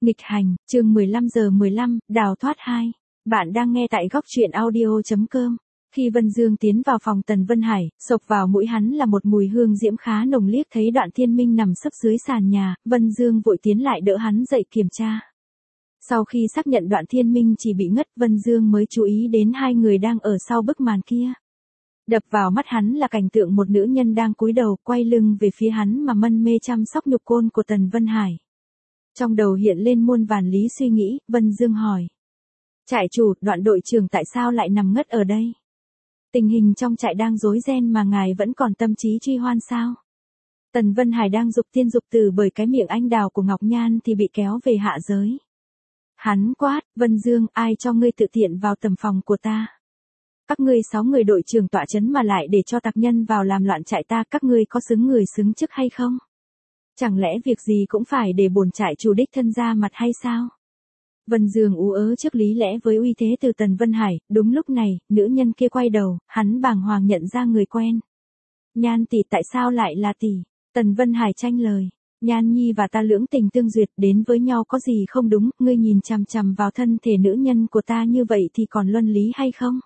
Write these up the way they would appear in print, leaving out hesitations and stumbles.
Nghịch hành, chương 15:15, đào thoát 2. Bạn đang nghe tại góc truyện audio.com. Khi Vân Dương tiến vào phòng Tần Vân Hải, xộc vào mũi hắn là một mùi hương diễm khá nồng, liếc thấy Đoạn Thiên Minh nằm sấp dưới sàn nhà, Vân Dương vội tiến lại đỡ hắn dậy kiểm tra. Sau khi xác nhận Đoạn Thiên Minh chỉ bị ngất, Vân Dương mới chú ý đến hai người đang ở sau bức màn kia. Đập vào mắt hắn là cảnh tượng một nữ nhân đang cúi đầu quay lưng về phía hắn mà mân mê chăm sóc nhục côn của Tần Vân Hải. Trong đầu hiện lên muôn vàn lý suy nghĩ, Vân Dương hỏi. Trại chủ, Đoạn đội trưởng tại sao lại nằm ngất ở đây? Tình hình trong trại đang rối ren mà ngài vẫn còn tâm trí truy hoan sao? Tần Vân Hải đang dục tiên dục tử bởi cái miệng anh đào của Ngọc Nhan thì bị kéo về hạ giới. Hắn quát, Vân Dương, ai cho ngươi tự tiện vào tầm phòng của ta? Các ngươi 6 người đội trưởng tọa trấn mà lại để cho tặc nhân vào làm loạn trại ta, các ngươi có xứng người xứng chức hay không? Chẳng lẽ việc gì cũng phải để bổn trại chủ đích thân ra mặt hay sao? Vân Dương ú ớ trước lý lẽ với uy thế từ Tần Vân Hải, đúng lúc này, nữ nhân kia quay đầu, hắn bàng hoàng nhận ra người quen. Nhan tỷ, tại sao lại là tỷ? Tần Vân Hải tranh lời. Nhan Nhi và ta lưỡng tình tương duyệt, đến với nhau có gì không đúng, ngươi nhìn chằm chằm vào thân thể nữ nhân của ta như vậy thì còn luân lý hay không?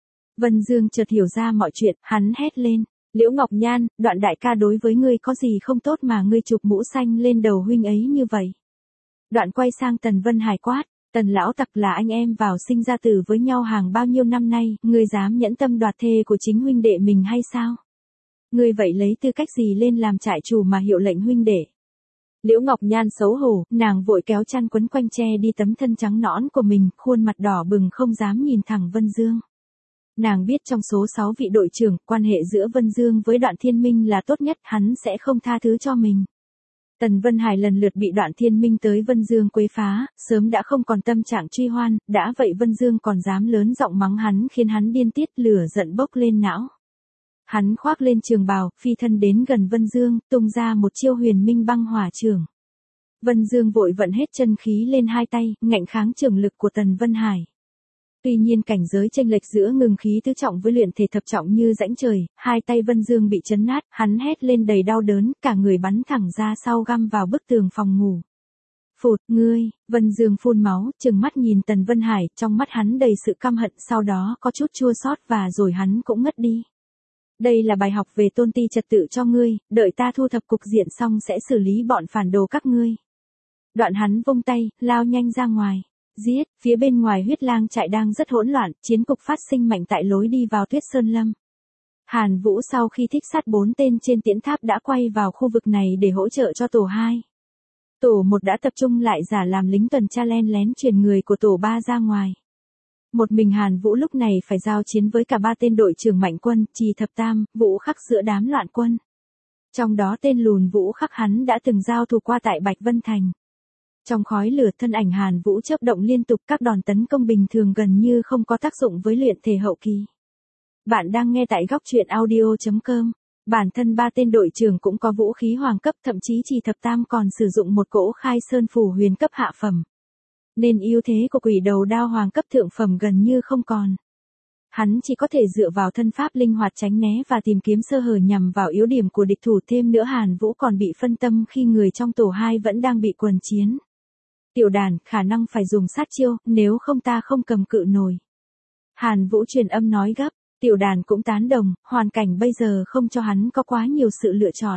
Vân Dương chợt hiểu ra mọi chuyện, hắn hét lên. Liễu Ngọc Nhan, Đoạn đại ca đối với ngươi có gì không tốt mà ngươi chụp mũ xanh lên đầu huynh ấy như vậy? Đoạn quay sang Tần Vân Hải quát, Tần lão tặc, là anh em vào sinh ra tử với nhau hàng bao nhiêu năm nay, ngươi dám nhẫn tâm đoạt thê của chính huynh đệ mình hay sao? Ngươi vậy lấy tư cách gì lên làm trại chủ mà hiệu lệnh huynh đệ? Liễu Ngọc Nhan xấu hổ, nàng vội kéo chăn quấn quanh che đi tấm thân trắng nõn của mình, khuôn mặt đỏ bừng không dám nhìn thẳng Vân Dương. Nàng biết trong số 6 vị đội trưởng, quan hệ giữa Vân Dương với Đoạn Thiên Minh là tốt nhất, hắn sẽ không tha thứ cho mình. Tần Vân Hải lần lượt bị Đoạn Thiên Minh tới Vân Dương quấy phá, sớm đã không còn tâm trạng truy hoan, đã vậy Vân Dương còn dám lớn giọng mắng hắn khiến hắn điên tiết, lửa giận bốc lên não. Hắn khoác lên trường bào, phi thân đến gần Vân Dương, tung ra một chiêu Huyền Minh Băng Hỏa Chưởng. Vân Dương vội vận hết chân khí lên hai tay, ngạnh kháng chưởng lực của Tần Vân Hải. Tuy nhiên cảnh giới chênh lệch giữa ngừng khí tứ trọng với luyện thể thập trọng như rãnh trời, hai tay Vân Dương bị chấn nát, hắn hét lên đầy đau đớn, cả người bắn thẳng ra sau găm vào bức tường phòng ngủ. Phụt, ngươi, Vân Dương phun máu, trừng mắt nhìn Tần Vân Hải, trong mắt hắn đầy sự căm hận, sau đó có chút chua xót và rồi hắn cũng ngất đi. Đây là bài học về tôn ti trật tự cho ngươi, đợi ta thu thập cục diện xong sẽ xử lý bọn phản đồ các ngươi. Đoạn hắn vung tay, lao nhanh ra ngoài. Giết, phía bên ngoài Huyết Lang trại đang rất hỗn loạn, chiến cục phát sinh mạnh tại lối đi vào Tuyết Sơn Lâm. Hàn Vũ sau khi thích sát 4 tên trên tiễn tháp đã quay vào khu vực này để hỗ trợ cho tổ 2. Tổ 1 đã tập trung lại giả làm lính tuần tra len lén truyền người của tổ 3 ra ngoài. Một mình Hàn Vũ lúc này phải giao chiến với cả 3 tên đội trưởng Mạnh Quân, Trì Thập Tam, Vũ Khắc giữa đám loạn quân. Trong đó tên lùn Vũ Khắc hắn đã từng giao thủ qua tại Bạch Vân Thành. Trong khói lửa thân ảnh Hàn Vũ chớp động liên tục, các đòn tấn công bình thường gần như không có tác dụng với luyện thể hậu kỳ. Bạn đang nghe tại góc truyện audio.com. Bản thân 3 tên đội trưởng cũng có vũ khí hoàng cấp, thậm chí Trì Thập Tam còn sử dụng một cỗ Khai Sơn Phủ huyền cấp hạ phẩm. Nên ưu thế của quỷ đầu đao hoàng cấp thượng phẩm gần như không còn. Hắn chỉ có thể dựa vào thân pháp linh hoạt tránh né và tìm kiếm sơ hở nhằm vào yếu điểm của địch thủ, thêm nữa Hàn Vũ còn bị phân tâm khi người trong tổ 2 vẫn đang bị quần chiến. Tiểu Đàn, khả năng phải dùng sát chiêu, nếu không ta không cầm cự nổi. Hàn Vũ truyền âm nói gấp, Tiểu Đàn cũng tán đồng, hoàn cảnh bây giờ không cho hắn có quá nhiều sự lựa chọn.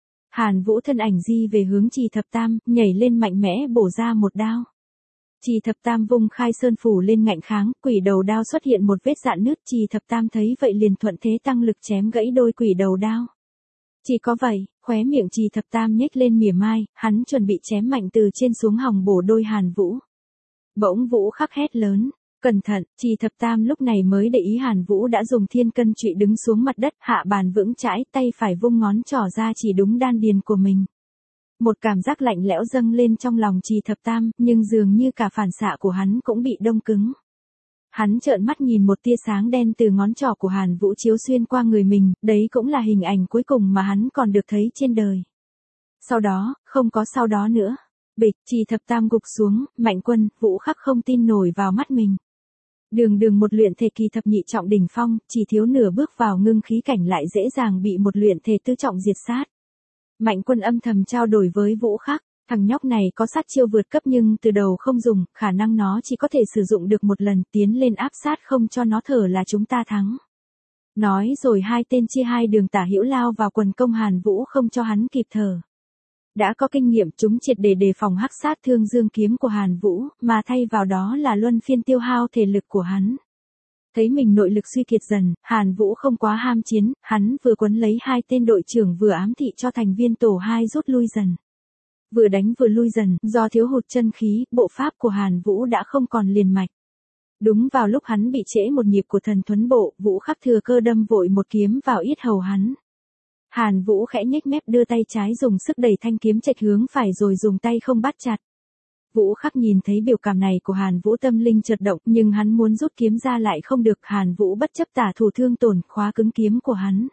Hàn Vũ thân ảnh di về hướng Trì Thập Tam, nhảy lên mạnh mẽ bổ ra một đao. Trì Thập Tam vung Khai Sơn Phủ lên ngạnh kháng, quỷ đầu đao xuất hiện một vết rạn nứt, Trì Thập Tam thấy vậy liền thuận thế tăng lực chém gãy đôi quỷ đầu đao. Chỉ có vậy, khóe miệng Trì Thập Tam nhếch lên mỉa mai, hắn chuẩn bị chém mạnh từ trên xuống hòng bổ đôi Hàn Vũ. Bỗng Vũ Khắc hét lớn, cẩn thận, Trì Thập Tam lúc này mới để ý Hàn Vũ đã dùng thiên cân trụy đứng xuống mặt đất, hạ bàn vững chãi, tay phải vung ngón trỏ ra chỉ đúng đan điền của mình. Một cảm giác lạnh lẽo dâng lên trong lòng Trì Thập Tam, nhưng dường như cả phản xạ của hắn cũng bị đông cứng. Hắn trợn mắt nhìn một tia sáng đen từ ngón trỏ của Hàn Vũ chiếu xuyên qua người mình, đấy cũng là hình ảnh cuối cùng mà hắn còn được thấy trên đời. Sau đó, không có sau đó nữa. Bịch, Trì Thập Tam gục xuống, Mạnh Quân, Vũ Khắc không tin nổi vào mắt mình. Đường một luyện thể kỳ thập nhị trọng đỉnh phong, chỉ thiếu nửa bước vào ngưng khí cảnh lại dễ dàng bị một luyện thể tứ trọng diệt sát. Mạnh Quân âm thầm trao đổi với Vũ Khắc, Thằng nhóc này có sát chiêu vượt cấp nhưng từ đầu không dùng, khả năng nó chỉ có thể sử dụng được một lần, tiến lên áp sát không cho nó thở là chúng ta thắng. Nói rồi hai tên chia hai đường tả hữu lao vào quần công Hàn Vũ không cho hắn kịp thở. Đã có kinh nghiệm, chúng triệt để đề phòng hắc sát thương dương kiếm của Hàn Vũ, mà thay vào đó là luân phiên tiêu hao thể lực của hắn. Thấy mình nội lực suy kiệt dần, Hàn Vũ không quá ham chiến, hắn vừa quấn lấy hai tên đội trưởng vừa ám thị cho thành viên tổ 2 rút lui dần. Vừa đánh vừa lui dần, do thiếu hụt chân khí, bộ pháp của Hàn Vũ đã không còn liền mạch. Đúng vào lúc hắn bị trễ một nhịp của thần thuấn bộ, Vũ Khắc thừa cơ đâm vội một kiếm vào yết hầu hắn. Hàn Vũ khẽ nhếch mép đưa tay trái dùng sức đẩy thanh kiếm chệch hướng phải rồi dùng tay không bắt chặt. Vũ Khắc nhìn thấy biểu cảm này của Hàn Vũ tâm linh chợt động, nhưng hắn muốn rút kiếm ra lại không được, Hàn Vũ bất chấp tả thủ thương tổn, khóa cứng kiếm của hắn.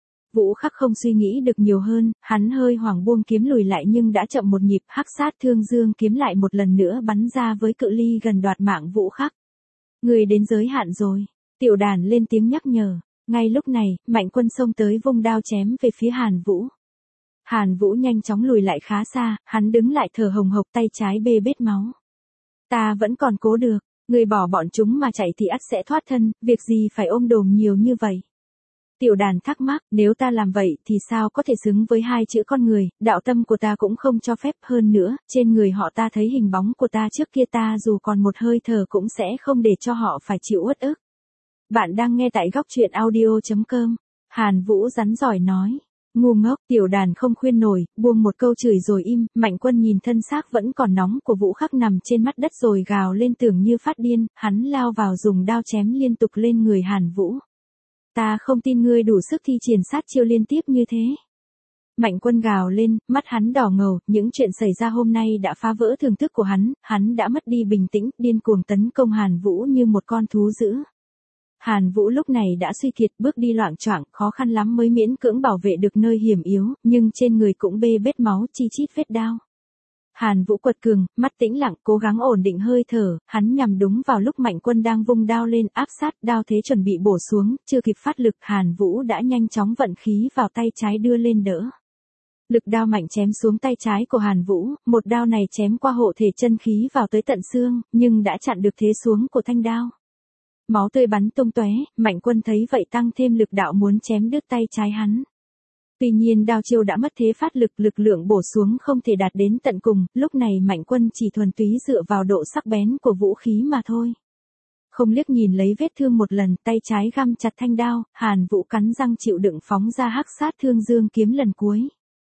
Vũ Khắc không suy nghĩ được nhiều hơn, hắn hơi hoảng buông kiếm lùi lại nhưng đã chậm một nhịp, hắc sát thương dương kiếm lại một lần nữa bắn ra với cự ly gần đoạt mạng Vũ Khắc. Người đến giới hạn rồi, Tiểu Đàn lên tiếng nhắc nhở. Ngay lúc này, Mạnh Quân xông tới vung đao chém về phía Hàn Vũ. Hàn Vũ nhanh chóng lùi lại khá xa, hắn đứng lại thở hồng hộc, tay trái bê bết máu. Ta vẫn còn cố được, người bỏ bọn chúng mà chạy thì ắt sẽ thoát thân, việc gì phải ôm đồm nhiều như vậy. Tiểu Đàn thắc mắc, nếu ta làm vậy thì sao có thể xứng với hai chữ con người, đạo tâm của ta cũng không cho phép, hơn nữa, trên người họ ta thấy hình bóng của ta trước kia, ta dù còn một hơi thở cũng sẽ không để cho họ phải chịu uất ức. Bạn đang nghe tại góc truyện audio.com. Hàn Vũ rắn giỏi nói. Ngu ngốc, Tiểu Đàn không khuyên nổi, buông một câu chửi rồi im. Mạnh Quân nhìn thân xác vẫn còn nóng của Vũ Khắc nằm trên mặt đất rồi gào lên tưởng như phát điên, hắn lao vào dùng đao chém liên tục lên người Hàn Vũ. Ta không tin ngươi đủ sức thi triển sát chiêu liên tiếp như thế. Mạnh Quân gào lên, mắt hắn đỏ ngầu, những chuyện xảy ra hôm nay đã phá vỡ thưởng thức của hắn đã mất đi bình tĩnh, điên cuồng tấn công Hàn Vũ như một con thú dữ. Hàn Vũ lúc này đã suy kiệt, bước đi loạng choạng, khó khăn lắm mới miễn cưỡng bảo vệ được nơi hiểm yếu, nhưng trên người cũng bê bết máu, chi chít vết đao. Hàn Vũ quật cường, mắt tĩnh lặng, cố gắng ổn định hơi thở, hắn nhằm đúng vào lúc Mạnh Quân đang vung đao lên áp sát, đao thế chuẩn bị bổ xuống, chưa kịp phát lực, Hàn Vũ đã nhanh chóng vận khí vào tay trái đưa lên đỡ. Lực đao mạnh chém xuống tay trái của Hàn Vũ, một đao này chém qua hộ thể chân khí vào tới tận xương, nhưng đã chặn được thế xuống của thanh đao. Máu tươi bắn tung tóe, Mạnh Quân thấy vậy tăng thêm lực đạo muốn chém đứt tay trái hắn. Tuy nhiên đao chiêu đã mất thế phát lực, lực lượng bổ xuống không thể đạt đến tận cùng, lúc này Mạnh Quân chỉ thuần túy dựa vào độ sắc bén của vũ khí mà thôi. Không liếc nhìn lấy vết thương một lần, tay trái găm chặt thanh đao, Hàn Vũ cắn răng chịu đựng phóng ra hắc sát thương dương kiếm lần cuối.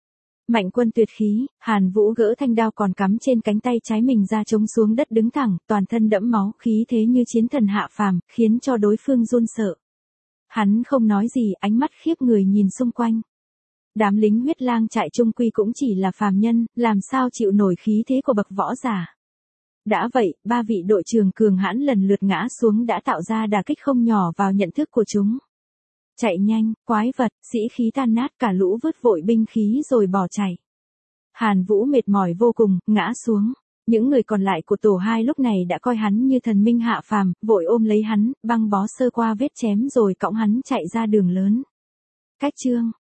Mạnh Quân tuyệt khí, Hàn Vũ gỡ thanh đao còn cắm trên cánh tay trái mình ra chống xuống đất đứng thẳng, toàn thân đẫm máu, khí thế như chiến thần hạ phàm, khiến cho đối phương run sợ. Hắn không nói gì, ánh mắt khiếp người nhìn xung quanh. Đám lính huyết lang trại trung quy cũng chỉ là phàm nhân, làm sao chịu nổi khí thế của bậc võ giả. Đã vậy, ba vị đội trưởng cường hãn lần lượt ngã xuống đã tạo ra đả kích không nhỏ vào nhận thức của chúng. Chạy nhanh, quái vật, sĩ khí tan nát, cả lũ vứt vội binh khí rồi bỏ chạy. Hàn Vũ mệt mỏi vô cùng, ngã xuống. Những người còn lại của tổ 2 lúc này đã coi hắn như thần minh hạ phàm, vội ôm lấy hắn, băng bó sơ qua vết chém rồi cõng hắn chạy ra đường lớn. Cách chương